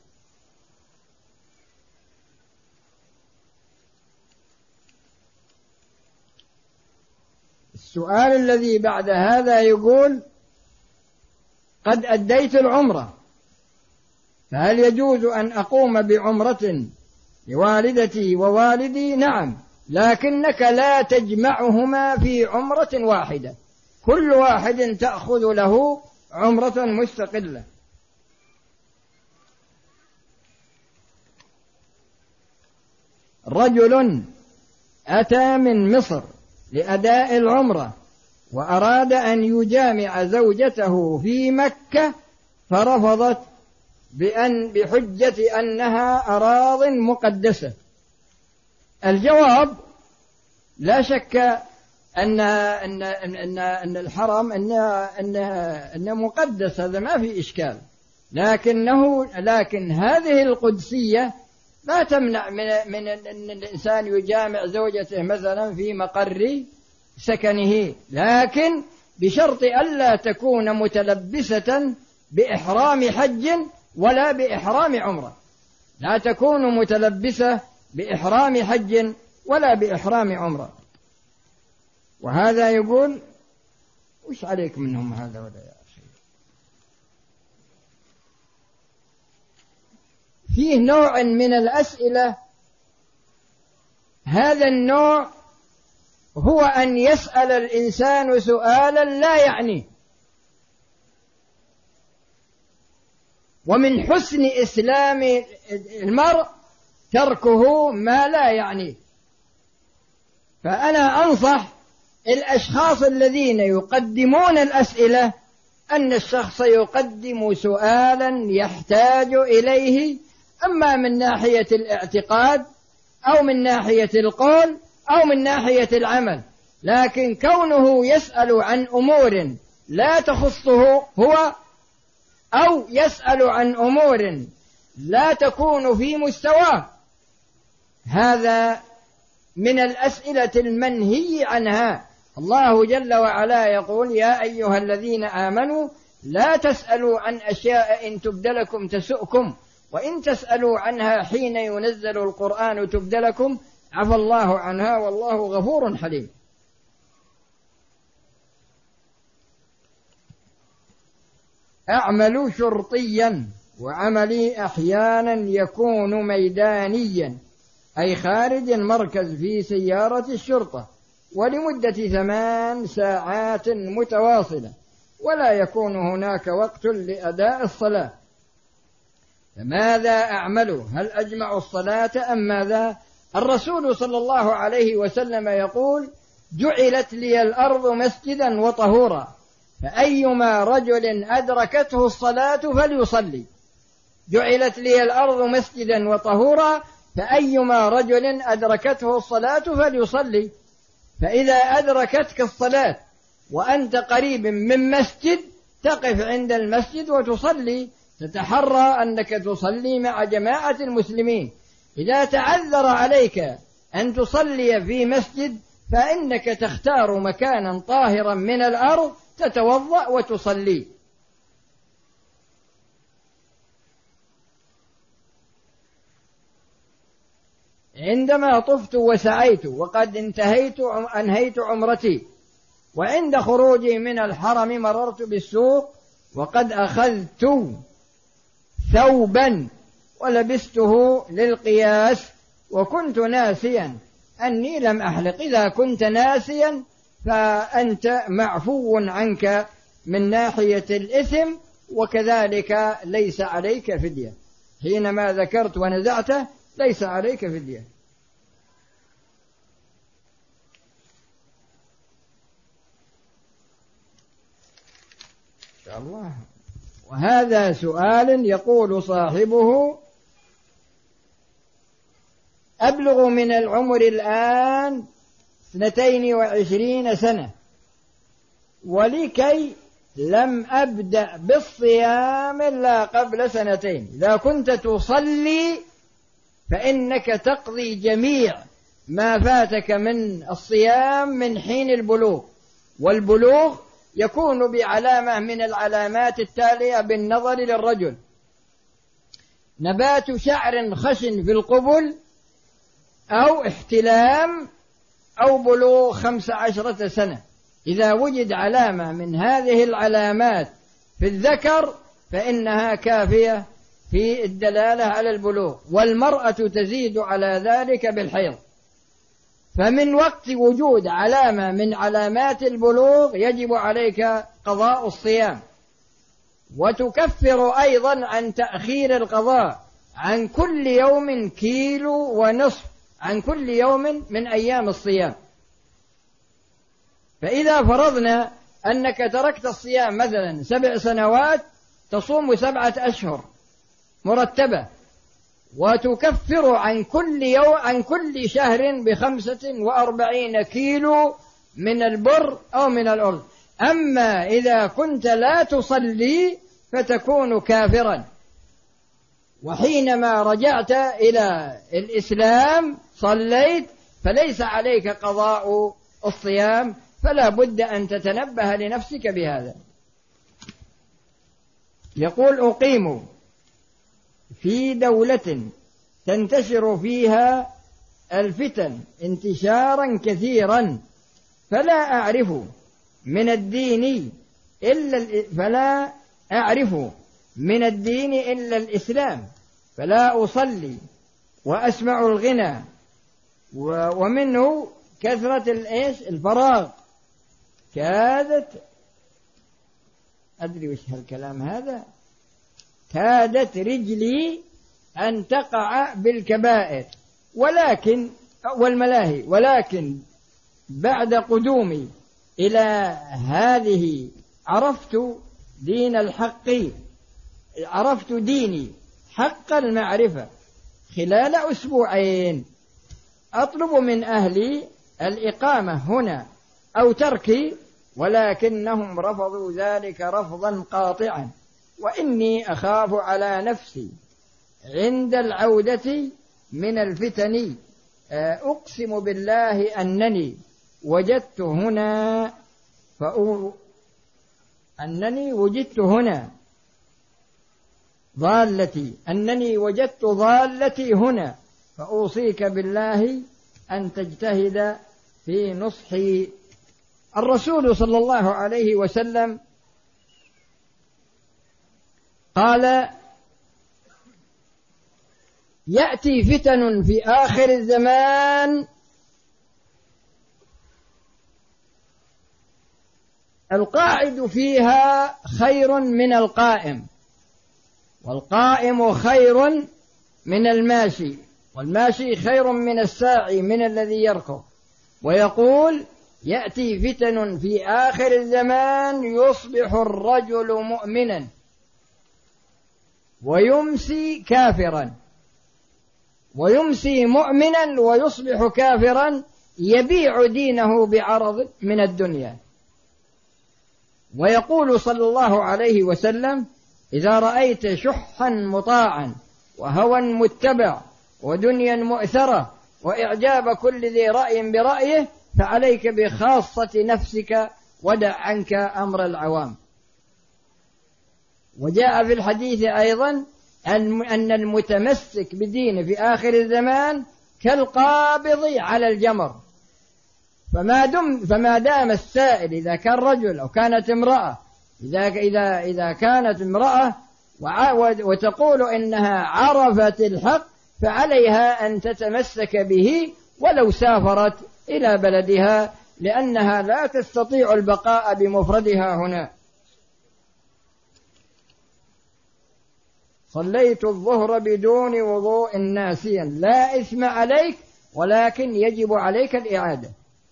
السؤال الذي بعد هذا يقول: قد أديت العمرة، فهل يجوز أن أقوم بعمرة لوالدتي ووالدي؟ نعم، لكنك لا تجمعهما في عمرة واحدة، كل واحد تأخذ له عمرة مستقلة. رجل أتى من مصر لأداء العمرة وأراد أن يجامع زوجته في مكة فرفضت بأن بحجة أنها أراض مقدسة. الجواب: لا شك أن أن أن أن الحرم أن أن أن مقدس، هذا ما في إشكال، لكنه لكن هذه القدسية لا تمنع من من أن الإنسان يجامع زوجته مثلا في مقر سكنه، لكن بشرط ألا تكون متلبسة بإحرام حج ولا بإحرام عمرة. لا تكون متلبسة بإحرام حج ولا بإحرام عمرة. وهذا يقول: وش عليك منهم هذا ولا يا أخي؟ فيه نوع من الأسئلة، هذا النوع هو أن يسأل الإنسان سؤالا لا يعنيه، ومن حسن إسلام المرء تركه ما لا يعنيه. فأنا أنصح الأشخاص الذين يقدمون الأسئلة أن الشخص يقدم سؤالا يحتاج إليه، أما من ناحية الاعتقاد أو من ناحية القول أو من ناحية العمل، لكن كونه يسأل عن أمور لا تخصه هو أو يسأل عن أمور لا تكون في مستواه، هذا من الأسئلة المنهي عنها. الله جل وعلا يقول: يا أيها الذين آمنوا لا تسألوا عن أشياء إن تبد لكم تسؤكم، وإن تسألوا عنها حين ينزل القرآن تبد لكم عفى الله عنها والله غفور حليم. أعمل شرطيا وعملي أحيانا يكون ميدانيا، أي خارج المركز في سيارة الشرطة، ولمدة ثمان ساعات متواصلة، ولا يكون هناك وقت لأداء الصلاة، فماذا أعمل؟ هل أجمع الصلاة أم ماذا؟ الرسول صلى الله عليه وسلم يقول: جعلت لي الأرض مسجدا وطهورا، فأيما رجل أدركته الصلاة فليصلي. جعلت لي الأرض مسجدا وطهورا، فأيما رجل أدركته الصلاة فليصلي. فإذا أدركتك الصلاة وأنت قريب من مسجد تقف عند المسجد وتصلي، تتحرى أنك تصلي مع جماعة المسلمين. إذا تعذر عليك أن تصلي في مسجد فإنك تختار مكانا طاهرا من الأرض تتوضأ وتصلي. عندما طفت وسعيت وقد انتهيت أنهيت عمرتي، وعند خروجي من الحرم مررت بالسوق وقد أخذت ثوبا ولبسته للقياس وكنت ناسيا أني لم أحلق. إذا كنت ناسيا فأنت معفو عنك من ناحية الإثم، وكذلك ليس عليك فدية. حينما ذكرت ونزعته ليس عليك فدية. إن شاء الله. وهذا سؤال يقول صاحبه: أبلغ من العمر الآن اثنتين وعشرين سنة، ولكي لم أبدأ بالصيام إلا قبل سنتين. إذا كنت تصلي فإنك تقضي جميع ما فاتك من الصيام من حين البلوغ، والبلوغ يكون بعلامة من العلامات التالية بالنظر للرجل: نبات شعر خشن في القبل، أو احتلام، أو بلوغ خمس عشرة سنة. إذا وجد علامة من هذه العلامات في الذكر فإنها كافية في الدلالة على البلوغ، والمرأة تزيد على ذلك بالحيض. فمن وقت وجود علامة من علامات البلوغ يجب عليك قضاء الصيام، وتكفر أيضا عن تأخير القضاء عن كل يوم كيلو ونصف عن كل يوم من أيام الصيام. فإذا فرضنا أنك تركت الصيام مثلا سبع سنوات تصوم سبعة أشهر مرتبة، وتكفر عن كل يوم عن كل شهر بخمسة وأربعين كيلو من البر أو من الأرز. أما إذا كنت لا تصلي فتكون كافرا، وحينما رجعت إلى الإسلام صليت، فليس عليك قضاء الصيام، فلا بد أن تتنبه لنفسك بهذا. يقول: أقيم في دولة تنتشر فيها الفتن انتشارا كثيرا، فلا أعرف من الدين إلا فلا أعرف من الدين إلا الإسلام، فلا أصلي وأسمع الغنى، ومنه كثرة الفراغ. كادت أدري وش هالكلام هذا كادت رجلي أن تقع بالكبائر ولكن والملاهي، ولكن بعد قدومي إلى هذه عرفت دين الحق، عرفت ديني حق المعرفة خلال أسبوعين. أطلب من أهلي الإقامة هنا أو تركي، ولكنهم رفضوا ذلك رفضا قاطعا، وإني أخاف على نفسي عند العودة من الفتن. أقسم بالله أنني وجدت هنا فأو أنني وجدت هنا ضالتي أنني وجدت ضالتي هنا، فأوصيك بالله أن تجتهد في نصحي. الرسول صلى الله عليه وسلم قال: يأتي فتن في آخر الزمان القاعد فيها خير من القائم، والقائم خير من الماشي، والماشي خير من الساعي من الذي يركض. ويقول: يأتي فتن في آخر الزمان يصبح الرجل مؤمنا ويمسي كافرا، ويمسي مؤمنا ويصبح كافرا، يبيع دينه بعرض من الدنيا. ويقول صلى الله عليه وسلم: إذا رأيت شحا مطاعا وهوى متبع ودنيا مؤثرة وإعجاب كل ذي رأي برأيه فعليك بخاصة نفسك ودع عنك أمر العوام. وجاء في الحديث أيضا أن المتمسك بدينه في آخر الزمان كالقابض على الجمر. فما دم فما دام السائل إذا كان رجل أو كانت امرأة، إذا إذا إذا كانت امرأة وتقول إنها عرفت الحق فعليها أن تتمسك به ولو سافرت إلى بلدها، لأنها لا تستطيع البقاء بمفردها هنا. صليت الظهر بدون وضوء ناسيا لا إثم عليك ولكن يجب عليك الإعادة.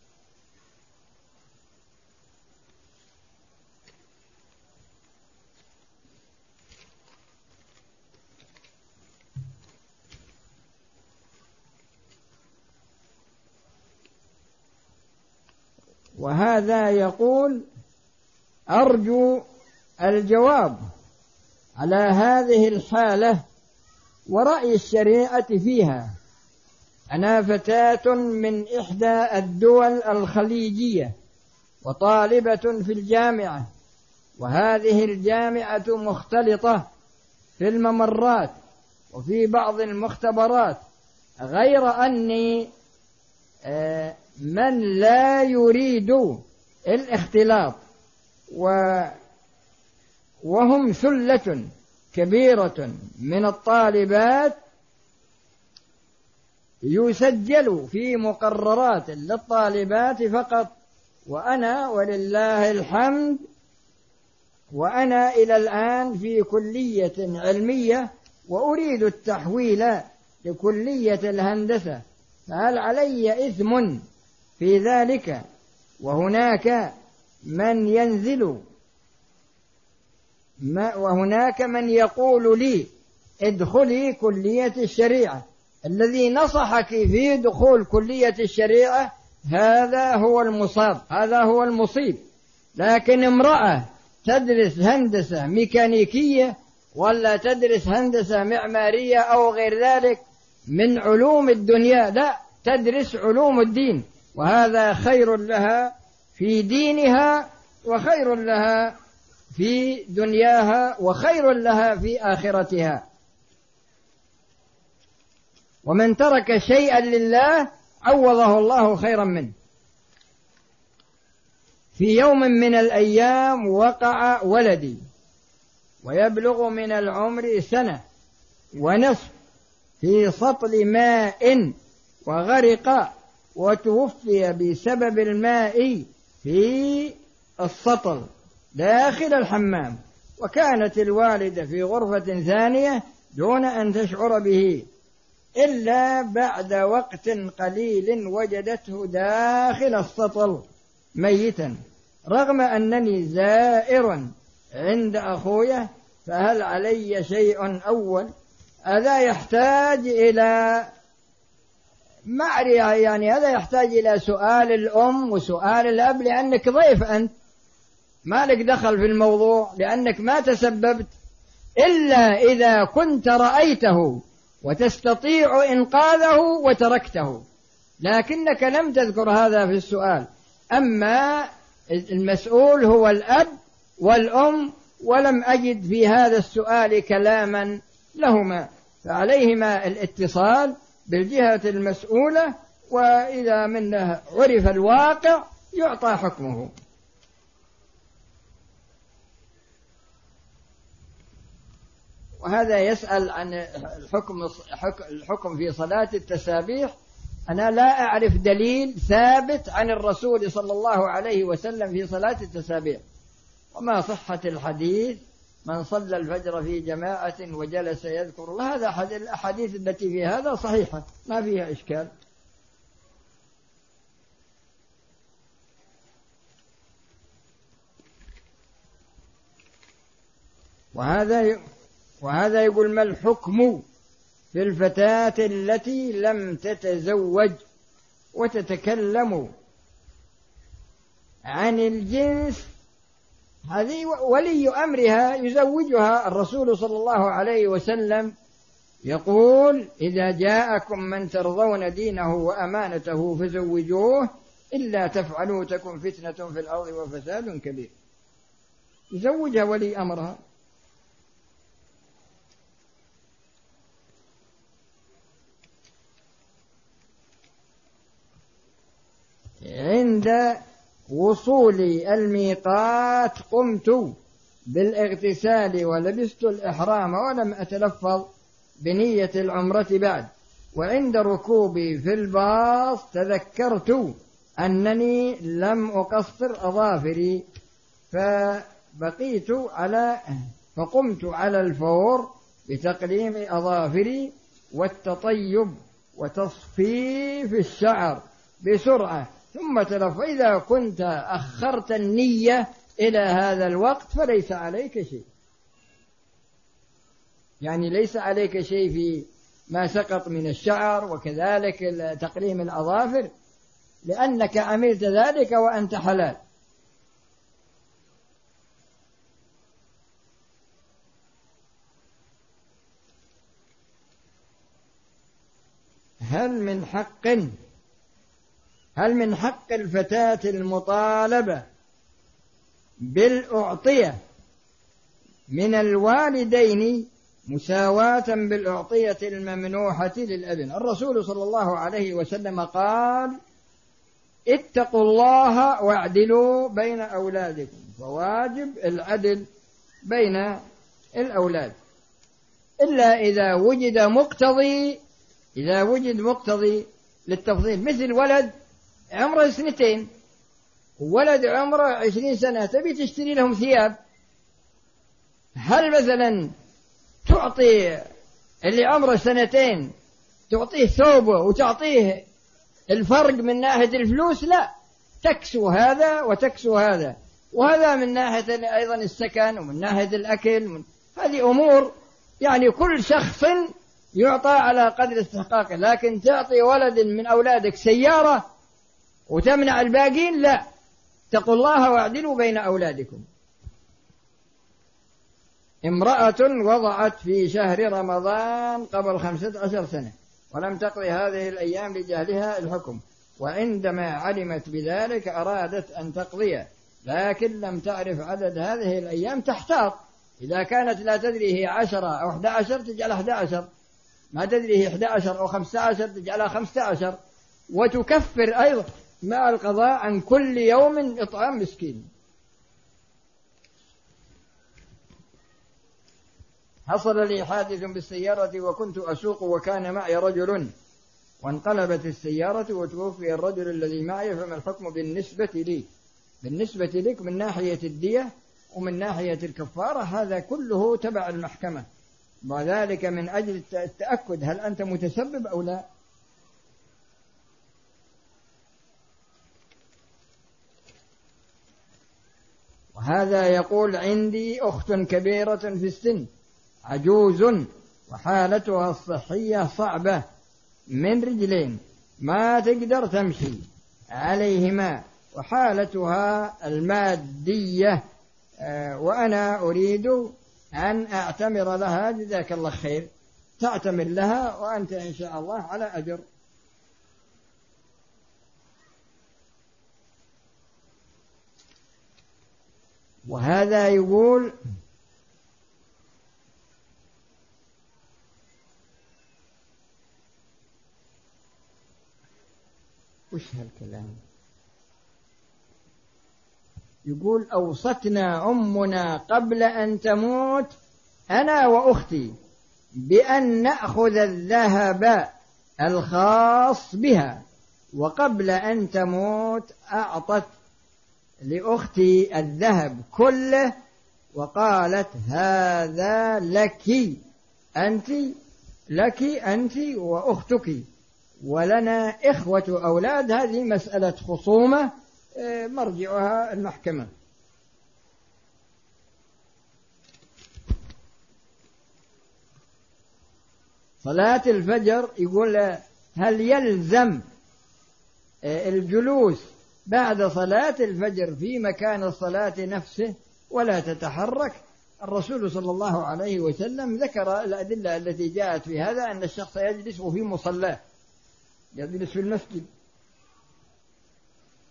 وهذا يقول: أرجو الجواب على هذه الحالة ورأي الشريعة فيها. أنا فتاة من إحدى الدول الخليجية وطالبة في الجامعة، وهذه الجامعة مختلطة في الممرات وفي بعض المختبرات، غير أني من لا يريد الاختلاط وهم ثلة كبيرة من الطالبات يسجل في مقررات للطالبات فقط، وأنا ولله الحمد وأنا إلى الآن في كلية علمية وأريد التحويل لكلية الهندسة، فهل علي إثم في ذلك؟ وهناك من ينزل ما وهناك من يقول لي ادخلي كلية الشريعة. الذي نصحك في دخول كلية الشريعة هذا هو المصاب، هذا هو المصيب. لكن امرأة تدرس هندسة ميكانيكية ولا تدرس هندسة معمارية أو غير ذلك من علوم الدنيا، لا، تدرس علوم الدين، وهذا خير لها في دينها وخير لها في دنياها وخير لها في آخرتها. ومن ترك شيئا لله عوضه الله خيرا منه. في يوم من الأيام وقع ولدي ويبلغ من العمر سنة ونصف في سطل ماء وغرق وتوفي بسبب الماء في السطل داخل الحمام، وكانت الوالدة في غرفة ثانية دون أن تشعر به، إلا بعد وقت قليل وجدته داخل السطل ميتا، رغم أنني زائر عند أخويا. فهل علي شيء أول؟ هذا يحتاج إلى معرفة، يعني هذا يحتاج إلى سؤال الأم وسؤال الأب، لأنك ضيف أنت ما لك دخل في الموضوع، لأنك ما تسببت إلا إذا كنت رأيته وتستطيع إنقاذه وتركته، لكنك لم تذكر هذا في السؤال. أما المسؤول هو الأب والأم، ولم أجد في هذا السؤال كلاما لهما، فعليهما الاتصال بالجهة المسؤولة، وإذا منه عرف الواقع يعطى حكمه. وهذا يسأل عن الحكم الحكم في صلاة التسابيح. أنا لا أعرف دليل ثابت عن الرسول صلى الله عليه وسلم في صلاة التسابيح، وما صحة الحديث من صلى الفجر في جماعة وجلس يذكر الله، هذا الأحاديث التي في هذا صحيحة ما فيها إشكال. وهذا وهذا يقول: ما الحكم في الفتاة التي لم تتزوج وتتكلم عن الجنس؟ هذه ولي أمرها يزوجها. الرسول صلى الله عليه وسلم يقول: إذا جاءكم من ترضون دينه وأمانته فزوجوه، إلا تفعلوا تكن فتنة في الأرض وفساد كبير. يزوجها ولي أمرها. عند وصول الميقات قمت بالاغتسال ولبست الإحرام ولم أتلفظ بنية العمرة بعد، وعند ركوبي في الباص تذكرت أنني لم أقصر أظافري فبقيت على فقمت على الفور بتقليم أظافري والتطيب وتصفيف الشعر بسرعة ثم تلف. إذا كنت أخرت النية إلى هذا الوقت فليس عليك شيء، يعني ليس عليك شيء في ما سقط من الشعر وكذلك تقليم الأظافر، لأنك عملت ذلك وأنت حلال. هل من حق هل من حق الفتاة المطالبة بالأعطية من الوالدين مساواة بالأعطية الممنوحة للابن؟ الرسول صلى الله عليه وسلم قال: اتقوا الله واعدلوا بين أولادكم، فواجب العدل بين الأولاد، إلا إذا وجد مقتضي إذا وجد مقتضي للتفضيل، مثل ولد عمره سنتين وولد عمره عشرين سنة تبي تشتري لهم ثياب، هل مثلا تعطي اللي عمره سنتين تعطيه ثوبه وتعطيه الفرق من ناحية الفلوس؟ لا، تكسو هذا وتكسو هذا، وهذا من ناحية أيضا السكن ومن ناحية الأكل من هذه أمور، يعني كل شخص يعطى على قدر استحقاقه. لكن تعطي ولد من أولادك سيارة وتمنع الباقين، لا. اتقوا الله واعدلوا بين أولادكم. امرأة وضعت في شهر رمضان قبل خمسة عشر سنة ولم تقضي هذه الأيام لجهلها الحكم، وعندما علمت بذلك أرادت أن تقضيه، لكن لم تعرف عدد هذه الأيام تحتاط. إذا كانت لا تدري هي عشرة أو أحد عشر تجعلها أحد عشر، ما تدري هي أحد عشر أو خمسة عشر تجعلها خمسة عشر، وتكفر أيضا مع القضاء عن كل يوم إطعام مسكين. حصل لي حادث بالسيارة وكنت أسوق وكان معي رجل وانقلبت السيارة وتوفي الرجل الذي معي، فما الحكم بالنسبة لي؟ بالنسبة لك من ناحية الدية ومن ناحية الكفارة هذا كله تبع المحكمة، وذلك من أجل التأكد هل أنت متسبب أو لا. وهذا يقول: عندي أخت كبيرة في السن عجوز وحالتها الصحية صعبة من رجلين ما تقدر تمشي عليهما، وحالتها المادية وأنا أريد أن أعتمر لها. جزاك الله خير، تعتمر لها وأنت إن شاء الله على أجر. وهذا يقول: وش هالكلام؟ يقول: أوصتنا أمنا قبل أن تموت أنا وأختي بأن نأخذ الذهب الخاص بها، وقبل أن تموت أعطت لأختي الذهب كله وقالت: هذا لك أنت لك أنت وأختك، ولنا إخوة أولاد. هذه مسألة خصومة مرجعها المحكمة. صلاة الفجر يقول: هل يلزم الجلوس بعد صلاة الفجر في مكان الصلاة نفسه ولا تتحرك؟ الرسول صلى الله عليه وسلم ذكر الأدلة التي جاءت في هذا، أن الشخص يجلس في مصلاه، يجلس في المسجد.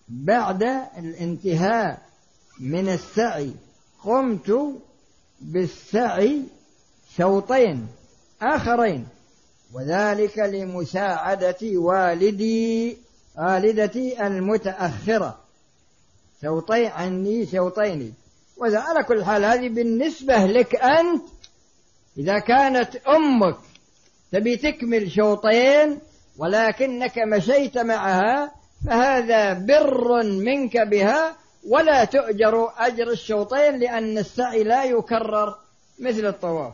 بعد الانتهاء من السعي قمت بالسعي شوطين آخرين، وذلك لمساعدة والدي والدتي المتأخرة، شوطين عني شوطين. وإذا على كل حال هذه بالنسبة لك أنت، إذا كانت أمك تبي تكمل شوطين ولكنك مشيت معها فهذا بر منك بها، ولا تؤجر أجر الشوطين لأن السعي لا يكرر مثل الطواف.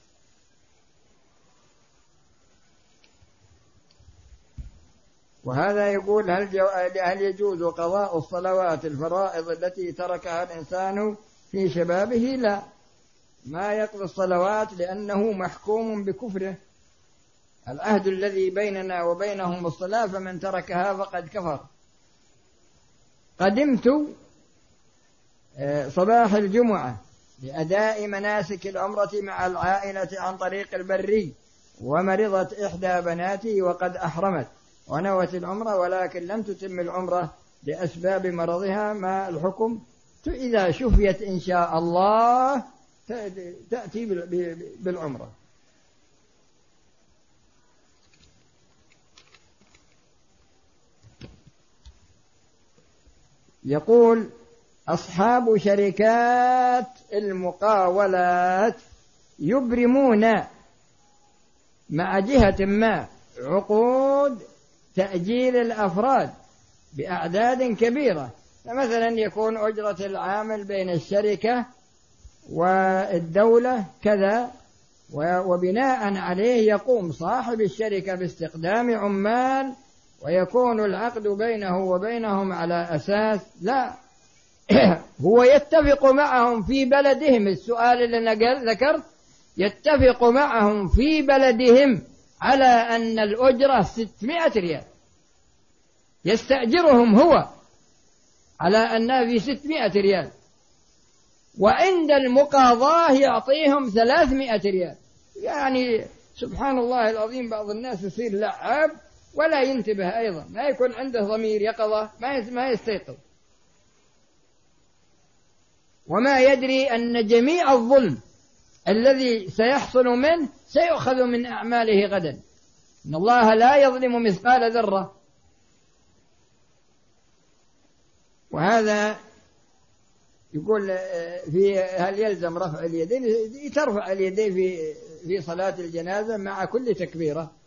وهذا يقول هل, جو... هل يجوز قضاء الصلوات الفرائض التي تركها الإنسان في شبابه؟ لا، ما يقضي الصلوات لأنه محكوم بكفره. العهد الذي بيننا وبينهم الصلاة، فمن تركها فقد كفر. قدمت صباح الجمعة لأداء مناسك العمرة مع العائلة عن طريق البري، ومرضت إحدى بناتي وقد أحرمت ونوت العمرة ولكن لم تتم العمرة لأسباب مرضها، ما الحكم؟ إذا شفيت إن شاء الله تأتي بالعمرة. يقول أصحاب شركات المقاولات يبرمون مع جهة ما عقود تأجيل الأفراد بأعداد كبيرة، فمثلا يكون أجرة العامل بين الشركة والدولة كذا، وبناء عليه يقوم صاحب الشركة باستقدام عمال ويكون العقد بينه وبينهم على أساس لا هو يتفق معهم في بلدهم. السؤال اللي أنا ذكرت يتفق معهم في بلدهم على أن الأجرة ستمائة ريال، يستأجرهم هو على أنها في ستمائة ريال، وعند المقاضاة يعطيهم ثلاثمائة ريال. يعني سبحان الله العظيم، بعض الناس يصير لعاب ولا ينتبه أيضا، ما يكون عنده ضمير يقظة، ما يستيقظ، وما يدري أن جميع الظلم الذي سيحصل منه سيؤخذ من أعماله غدا. إن الله لا يظلم مثقال ذرة. وهذا يقول في هل يلزم رفع اليدين؟ ترفع اليدين في في صلاة الجنازة مع كل تكبيرة.